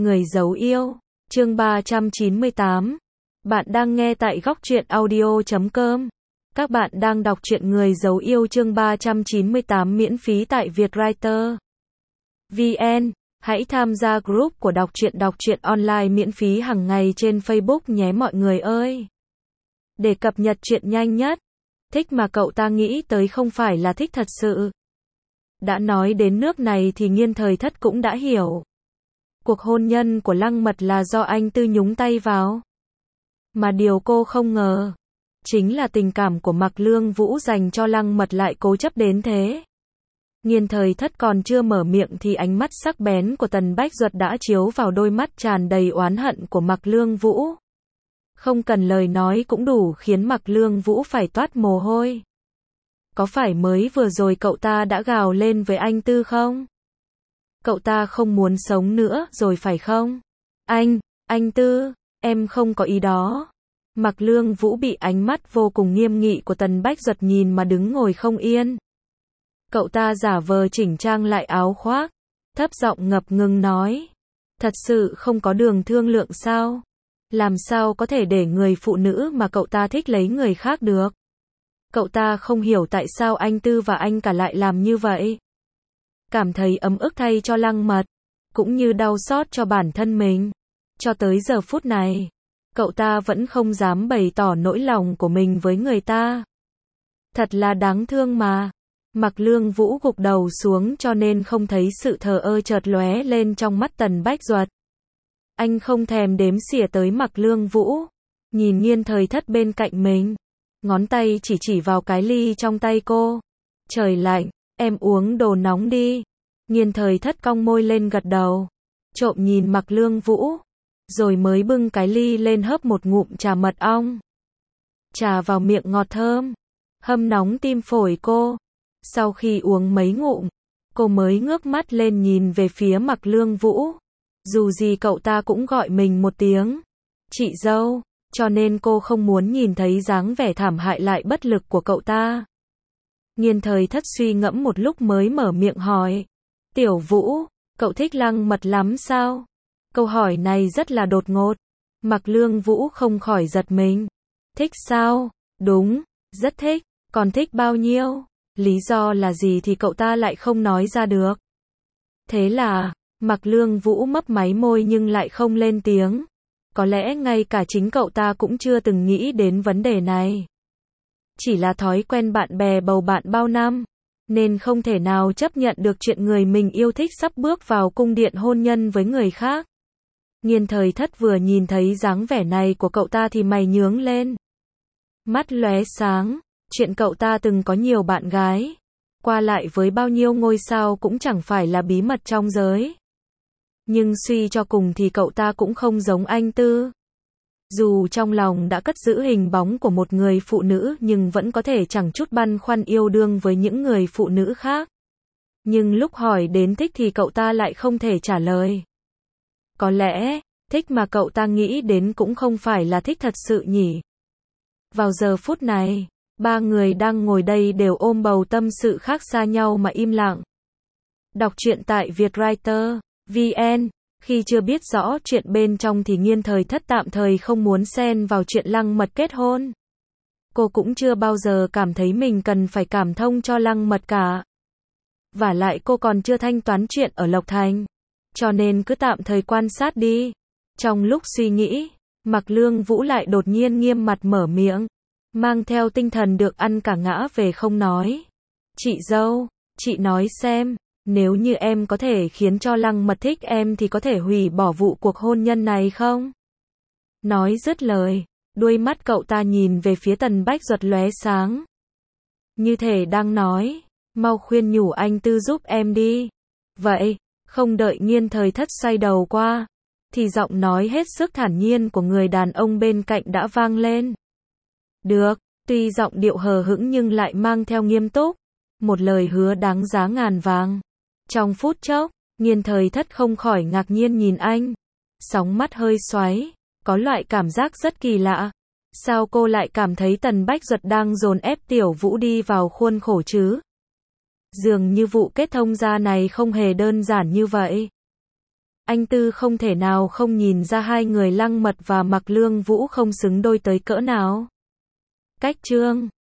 Người giấu yêu, chương 398. Bạn đang nghe tại góc truyện audio.com. Các bạn đang đọc truyện Người giấu yêu chương 398 miễn phí tại Vietwriter VN. Hãy tham gia group của đọc truyện online miễn phí hàng ngày trên Facebook nhé mọi người ơi. Để cập nhật chuyện nhanh nhất. Thích mà cậu ta nghĩ tới không phải là thích thật sự. Đã nói đến nước này thì Nghiên Thời Thất cũng đã hiểu. Cuộc hôn nhân của Lăng Mật là do anh Tư nhúng tay vào. Mà điều cô không ngờ, chính là tình cảm của Mạc Lương Vũ dành cho Lăng Mật lại cố chấp đến thế. Nghiên Thời Thất còn chưa mở miệng thì ánh mắt sắc bén của Tần Bách Duật đã chiếu vào đôi mắt tràn đầy oán hận của Mạc Lương Vũ. Không cần lời nói cũng đủ khiến Mạc Lương Vũ phải toát mồ hôi. Có phải mới vừa rồi cậu ta đã gào lên với anh Tư không? Cậu ta không muốn sống nữa rồi phải không? Anh Tư, em không có ý đó. Mạc Lương Vũ bị ánh mắt vô cùng nghiêm nghị của Tần Bách Duật nhìn mà đứng ngồi không yên. Cậu ta giả vờ chỉnh trang lại áo khoác, thấp giọng ngập ngừng nói. Thật sự không có đường thương lượng sao? Làm sao có thể để người phụ nữ mà cậu ta thích lấy người khác được? Cậu ta không hiểu tại sao anh Tư và anh cả lại làm như vậy. Cảm thấy ấm ức thay cho Lăng Mật, cũng như đau xót cho bản thân mình. Cho tới giờ phút này, cậu ta vẫn không dám bày tỏ nỗi lòng của mình với người ta. Thật là đáng thương mà. Mạc Lương Vũ gục đầu xuống cho nên không thấy sự thờ ơ chợt lóe lên trong mắt Tần Bách Duật. Anh không thèm đếm xỉa tới Mạc Lương Vũ, nhìn Nghiên Thời Thất bên cạnh mình, ngón tay chỉ vào cái ly trong tay cô. Trời lạnh, em uống đồ nóng đi. Nghiên Thời Thất cong môi lên gật đầu, trộm nhìn Mạc Lương Vũ, rồi mới bưng cái ly lên hớp một ngụm trà mật ong. Trà vào miệng ngọt thơm, hâm nóng tim phổi cô. Sau khi uống mấy ngụm, cô mới ngước mắt lên nhìn về phía Mạc Lương Vũ. Dù gì cậu ta cũng gọi mình một tiếng chị dâu, cho nên cô không muốn nhìn thấy dáng vẻ thảm hại lại bất lực của cậu ta. Nghiên Thời Thất suy ngẫm một lúc mới mở miệng hỏi. Tiểu Vũ, cậu thích Lăng Mật lắm sao? Câu hỏi này rất là đột ngột. Mạc Lương Vũ không khỏi giật mình. Thích sao? Đúng, rất thích. Còn thích bao nhiêu? Lý do là gì thì cậu ta lại không nói ra được. Thế là, Mạc Lương Vũ mấp máy môi nhưng lại không lên tiếng. Có lẽ ngay cả chính cậu ta cũng chưa từng nghĩ đến vấn đề này. Chỉ là thói quen bạn bè bầu bạn bao năm, nên không thể nào chấp nhận được chuyện người mình yêu thích sắp bước vào cung điện hôn nhân với người khác. Nghiên Thời Thất vừa nhìn thấy dáng vẻ này của cậu ta thì mày nhướng lên. Mắt lóe sáng, chuyện cậu ta từng có nhiều bạn gái, qua lại với bao nhiêu ngôi sao cũng chẳng phải là bí mật trong giới. Nhưng suy cho cùng thì cậu ta cũng không giống anh Tư. Dù trong lòng đã cất giữ hình bóng của một người phụ nữ nhưng vẫn có thể chẳng chút băn khoăn yêu đương với những người phụ nữ khác. Nhưng lúc hỏi đến thích thì cậu ta lại không thể trả lời. Có lẽ, thích mà cậu ta nghĩ đến cũng không phải là thích thật sự nhỉ. Vào giờ phút này, ba người đang ngồi đây đều ôm bầu tâm sự khác xa nhau mà im lặng. Đọc truyện tại Vietwriter VN. Khi chưa biết rõ chuyện bên trong thì Nghiên Thời Thất tạm thời không muốn xen vào chuyện Lăng Mật kết hôn. Cô cũng chưa bao giờ cảm thấy mình cần phải cảm thông cho Lăng Mật cả. Vả lại cô còn chưa thanh toán chuyện ở Lộc Thành, cho nên cứ tạm thời quan sát đi. Trong lúc suy nghĩ, Mạc Lương Vũ lại đột nhiên nghiêm mặt mở miệng, mang theo tinh thần được ăn cả ngã về không nói. Chị dâu, chị nói xem. Nếu như em có thể khiến cho Lăng Mật thích em thì có thể hủy bỏ vụ cuộc hôn nhân này không? Nói dứt lời, đuôi mắt cậu ta nhìn về phía Tần Bách Duật lóe sáng. Như thể đang nói, mau khuyên nhủ anh Tư giúp em đi. Vậy, không đợi Nghiên Thời Thất xoay đầu qua, thì giọng nói hết sức thản nhiên của người đàn ông bên cạnh đã vang lên. Được, tuy giọng điệu hờ hững nhưng lại mang theo nghiêm túc, một lời hứa đáng giá ngàn vàng. Trong phút chốc, Nghiên Thời Thất không khỏi ngạc nhiên nhìn anh. Sóng mắt hơi xoáy, có loại cảm giác rất kỳ lạ. Sao cô lại cảm thấy Tần Bách Duật đang dồn ép Tiểu Vũ đi vào khuôn khổ chứ? Dường như vụ kết thông gia này không hề đơn giản như vậy. anh Tư không thể nào không nhìn ra hai người Lăng Mật và Mạc Lương Vũ không xứng đôi tới cỡ nào. Cách chương